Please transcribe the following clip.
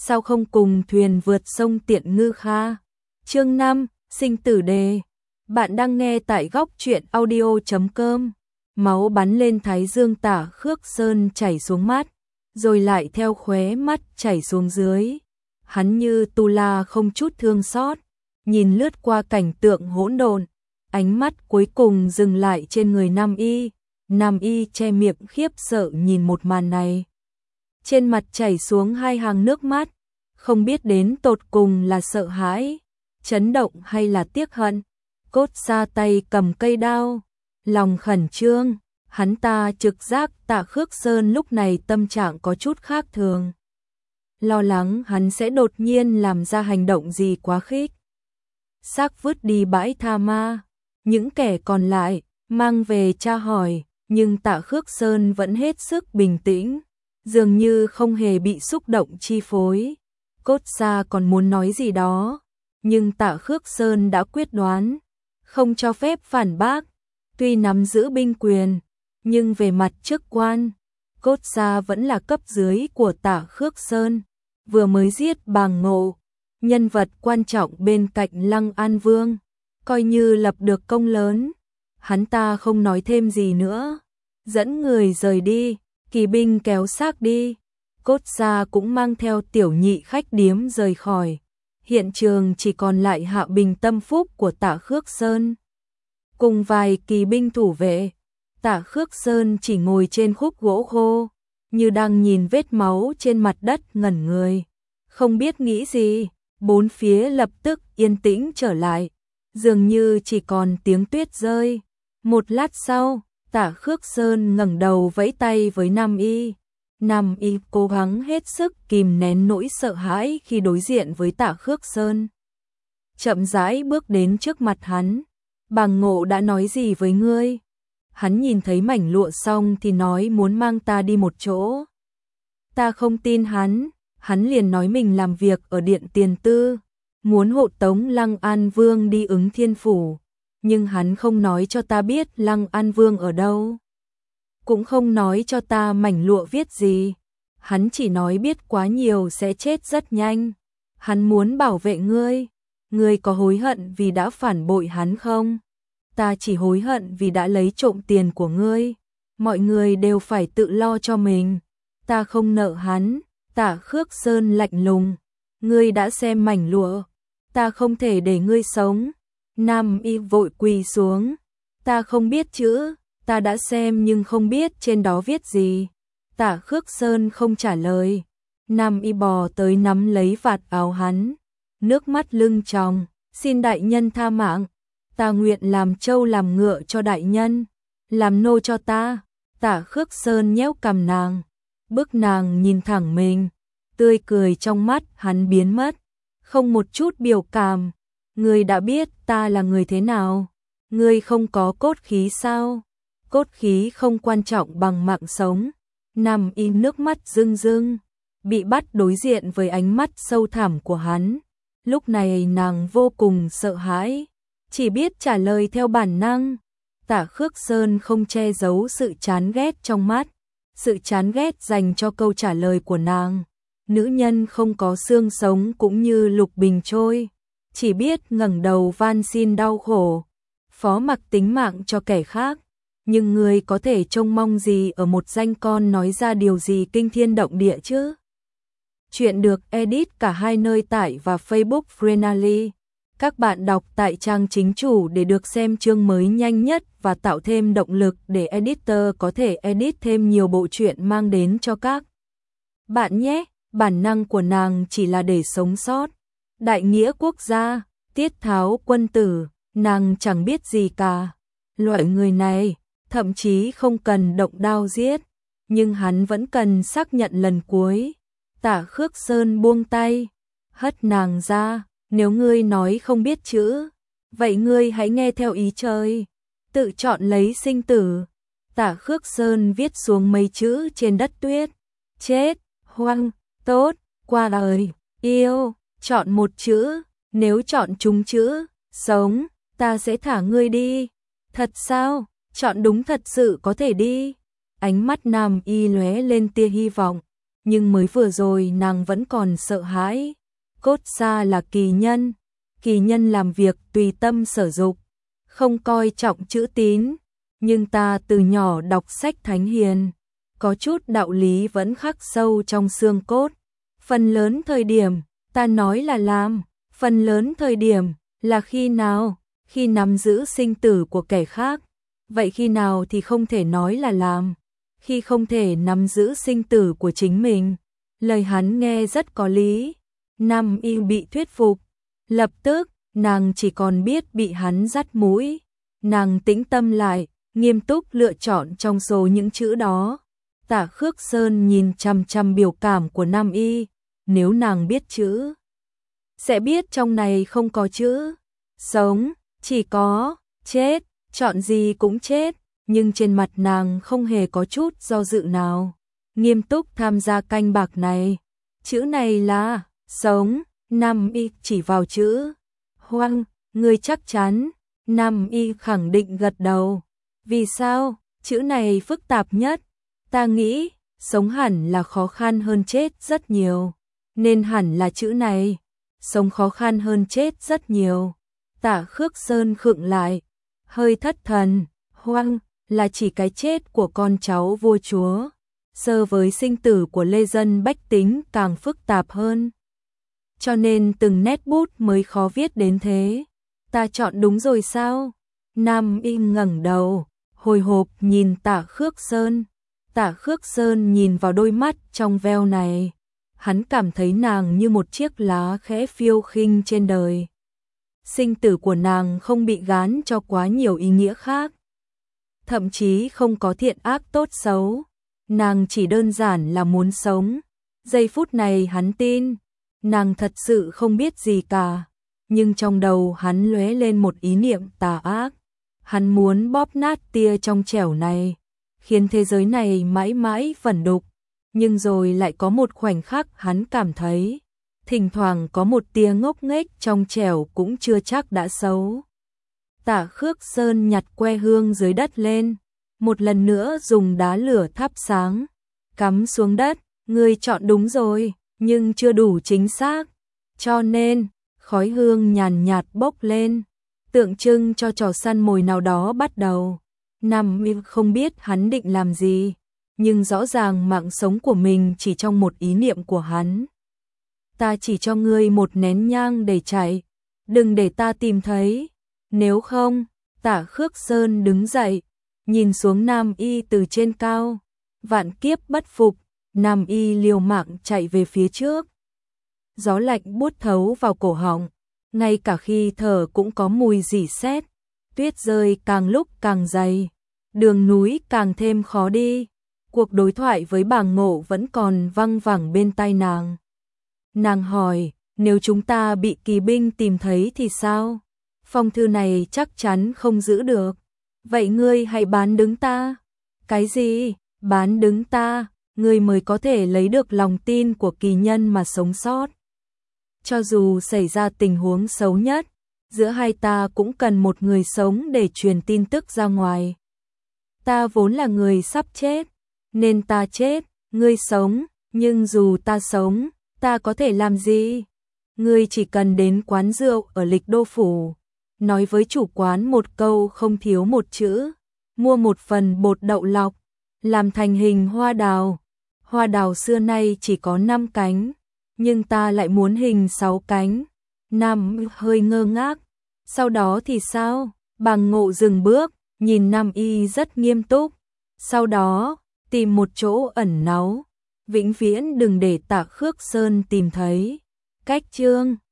sao không cùng thuyền vượt sông Tiện Ngư Kha. Chương 5, sinh tử đề. Bạn đang nghe tại góc truyện audio.com. Máu bắn lên thái dương Tả Khước Sơn chảy xuống mắt, rồi lại theo khóe mắt chảy xuống dưới. Hắn như tu la không chút thương xót, nhìn lướt qua cảnh tượng hỗn độn, ánh mắt cuối cùng dừng lại trên người Nam Y. Nam Y che miệng khiếp sợ nhìn một màn này. Trên mặt chảy xuống hai hàng nước mắt, không biết đến tột cùng là sợ hãi, chấn động hay là tiếc hận. Cốt Sa tay cầm cây đao, lòng khẩn trương, hắn ta trực giác Tạ Khước Sơn lúc này tâm trạng có chút khác thường. Lo lắng hắn sẽ đột nhiên làm ra hành động gì quá khích. Xác vứt đi bãi tha ma, những kẻ còn lại mang về tra hỏi, nhưng Tạ Khước Sơn vẫn hết sức bình tĩnh, dường như không hề bị xúc động chi phối. Cốt Sa còn muốn nói gì đó, nhưng Tạ Khước Sơn đã quyết đoán, không cho phép phản bác. Tuy nắm giữ binh quyền, nhưng về mặt chức quan, Cốt Sa vẫn là cấp dưới của Tạ Khước Sơn, vừa mới giết Bàng Ngộ, nhân vật quan trọng bên cạnh Lăng An Vương, coi như lập được công lớn. Hắn ta không nói thêm gì nữa, dẫn người rời đi, kỳ binh kéo xác đi. Cốt Sa cũng mang theo tiểu nhị khách điếm rời khỏi. Hiện trường chỉ còn lại Hạ Bình tâm phúc của Tạ Khước Sơn cùng vài kỳ binh thủ vệ. Tạ Khước Sơn chỉ ngồi trên khúc gỗ khô, như đang nhìn vết máu trên mặt đất ngẩn người, không biết nghĩ gì. Bốn phía lập tức yên tĩnh trở lại, dường như chỉ còn tiếng tuyết rơi. Một lát sau, Tạ Khước Sơn ngẩng đầu vẫy tay với Nam Y. Nam Y cố gắng hết sức kìm nén nỗi sợ hãi khi đối diện với Tạ Khước Sơn. Chậm rãi bước đến trước mặt hắn. Bàng Ngộ đã nói gì với ngươi? Hắn nhìn thấy mảnh lụa xong thì nói muốn mang ta đi một chỗ. Ta không tin hắn liền nói mình làm việc ở Điện Tiền Tư, muốn hộ tống Lăng An Vương đi Ứng Thiên Phủ, nhưng hắn không nói cho ta biết Lăng An Vương ở đâu, cũng không nói cho ta mảnh lụa viết gì. Hắn chỉ nói biết quá nhiều sẽ chết rất nhanh. Hắn muốn bảo vệ ngươi. Ngươi có hối hận vì đã phản bội hắn không? Ta chỉ hối hận vì đã lấy trộm tiền của ngươi. Mọi người đều phải tự lo cho mình. Ta không nợ hắn. Tạ Khước Sơn lạnh lùng. Ngươi đã xem mảnh lụa, ta không thể để ngươi sống. Nam Y vội quỳ xuống. Ta không biết chữ, ta đã xem nhưng không biết trên đó viết gì. Tạ Khước Sơn không trả lời. Nam Y bò tới nắm lấy vạt áo hắn, nước mắt lưng tròng. Xin đại nhân tha mạng, ta nguyện làm trâu làm ngựa cho đại nhân, làm nô cho ta. Tạ Khước Sơn nhéo cằm nàng, bức nàng nhìn thẳng mình, tươi cười trong mắt hắn biến mất, không một chút biểu cảm. Ngươi đã biết ta là người thế nào? Ngươi không có cốt khí sao? Cốt khí không quan trọng bằng mạng sống. Nam Y nước mắt rưng rưng, bị bắt đối diện với ánh mắt sâu thẳm của hắn. Lúc này nàng vô cùng sợ hãi, chỉ biết trả lời theo bản năng. Tạ Khước Sơn không che giấu sự chán ghét trong mắt, sự chán ghét dành cho câu trả lời của nàng. Nữ nhân không có xương sống cũng như lục bình trôi, chỉ biết ngẩng đầu van xin đau khổ, phó mặc tính mạng cho kẻ khác. Nhưng người có thể trông mong gì ở một danh con nói ra điều gì kinh thiên động địa chứ? Chuyện được edit cả hai nơi tải và Facebook Freenally. Các bạn đọc tại trang chính chủ để được xem chương mới nhanh nhất và tạo thêm động lực để editor có thể edit thêm nhiều bộ truyện mang đến cho các bạn nhé. Bản năng của nàng chỉ là để sống sót. Đại nghĩa quốc gia, tiết tháo quân tử, nàng chẳng biết gì cả. Loại người này thậm chí không cần động đao giết, nhưng hắn vẫn cần xác nhận lần cuối. Tạ Khước Sơn buông tay, hất nàng ra. Nếu ngươi nói không biết chữ, vậy ngươi hãy nghe theo ý trời, tự chọn lấy sinh tử. Tạ Khước Sơn viết xuống mấy chữ trên đất tuyết. Chết, hoang, tốt, qua đời, yêu, chọn một chữ. Nếu chọn trúng chữ sống, ta sẽ thả ngươi đi. Thật sao? Chọn đúng thật sự có thể đi. Ánh mắt Nam Y lóe lên tia hy vọng. nhưng mới vừa rồi nàng vẫn còn sợ hãi. Cốt xa là kỳ nhân làm việc tùy tâm sở dục, không coi trọng chữ tín, nhưng ta từ nhỏ đọc sách thánh hiền, có chút đạo lý vẫn khắc sâu trong xương cốt. Phần lớn thời điểm, ta nói là làm, phần lớn thời điểm là khi nào, khi nắm giữ sinh tử của kẻ khác, vậy khi nào thì không thể nói là làm, khi không thể nắm giữ sinh tử của chính mình. Lời hắn nghe rất có lý. Nam Y bị thuyết phục, lập tức nàng chỉ còn biết bị hắn dắt mũi. Nàng tĩnh tâm lại, nghiêm túc lựa chọn trong số những chữ đó. Tả Khước Sơn nhìn chằm chằm biểu cảm của Nam Y, nếu nàng biết chữ, sẽ biết trong này không có chữ sống, chỉ có chết, chọn gì cũng chết, nhưng trên mặt nàng không hề có chút do dự nào. Nghiêm túc tham gia canh bạc này. Chữ này là sống. Nam Y chỉ vào chữ hoang. Ngươi chắc chắn? Nam Y khẳng định gật đầu. Vì sao? Chữ này phức tạp nhất. Ta nghĩ sống hẳn là khó khăn hơn chết rất nhiều, nên hẳn là chữ này. Sống khó khăn hơn chết rất nhiều. Tả Khước Sơn khựng lại, hơi thất thần. Hoang là chỉ cái chết của con cháu vua chúa, so với sinh tử của lê dân bách tính càng phức tạp hơn. Cho nên từng nét bút mới khó viết đến thế. Ta chọn đúng rồi sao? Nam Y ngẩng đầu, hồi hộp nhìn Tả Khước Sơn. Tả Khước Sơn nhìn vào đôi mắt trong veo này, hắn cảm thấy nàng như một chiếc lá khẽ phiêu khinh trên đời. Sinh tử của nàng không bị gán cho quá nhiều ý nghĩa khác, thậm chí không có thiện ác tốt xấu, nàng chỉ đơn giản là muốn sống. Giây phút này hắn tin, nàng thật sự không biết gì cả, nhưng trong đầu hắn lóe lên một ý niệm tà ác. Hắn muốn bóp nát tia trong trẻo này, khiến thế giới này mãi mãi vẩn đục. Nhưng rồi lại có một khoảnh khắc hắn cảm thấy, thỉnh thoảng có một tia ngốc nghếch trong trẻo cũng chưa chắc đã xấu. Tả Khước Sơn nhặt que hương dưới đất lên, một lần nữa dùng đá lửa thắp sáng, cắm xuống đất. Ngươi chọn đúng rồi, nhưng chưa đủ chính xác. Cho nên, khói hương nhàn nhạt bốc lên, tượng trưng cho trò săn mồi nào đó bắt đầu. Nam Y không biết hắn định làm gì, nhưng rõ ràng mạng sống của mình chỉ trong một ý niệm của hắn. Ta chỉ cho ngươi một nén nhang để chạy, đừng để ta tìm thấy. Nếu không, Tả Khước Sơn đứng dậy, nhìn xuống Nam Y từ trên cao. Vạn kiếp bất phục, Nam Y liều mạng chạy về phía trước. Gió lạnh buốt thấu vào cổ họng, ngay cả khi thở cũng có mùi rỉ sét. Tuyết rơi càng lúc càng dày, đường núi càng thêm khó đi. Cuộc đối thoại với bà Ngộ vẫn còn văng vẳng bên tai nàng. Nàng hỏi, nếu chúng ta bị kỳ binh tìm thấy thì sao? Phong thư này chắc chắn không giữ được. Vậy ngươi hãy bán đứng ta. Cái gì? Bán đứng ta? Ngươi mới có thể lấy được lòng tin của kỳ nhân mà sống sót. Cho dù xảy ra tình huống xấu nhất, giữa hai ta cũng cần một người sống để truyền tin tức ra ngoài. Ta vốn là người sắp chết, nên ta chết, ngươi sống, nhưng dù ta sống, ta có thể làm gì? Ngươi chỉ cần đến quán rượu ở Lịch Đô Phủ, nói với chủ quán một câu không thiếu một chữ, mua một phần bột đậu lọc, làm thành hình hoa đào. Hoa đào xưa nay chỉ có 5 cánh, nhưng ta lại muốn hình 6 cánh. Nam hơi ngơ ngác. Sau đó thì sao? Bà Ngộ dừng bước, nhìn Nam Y rất nghiêm túc. Sau đó, tìm một chỗ ẩn náu, vĩnh viễn đừng để Tả Khước Sơn tìm thấy. Cách chương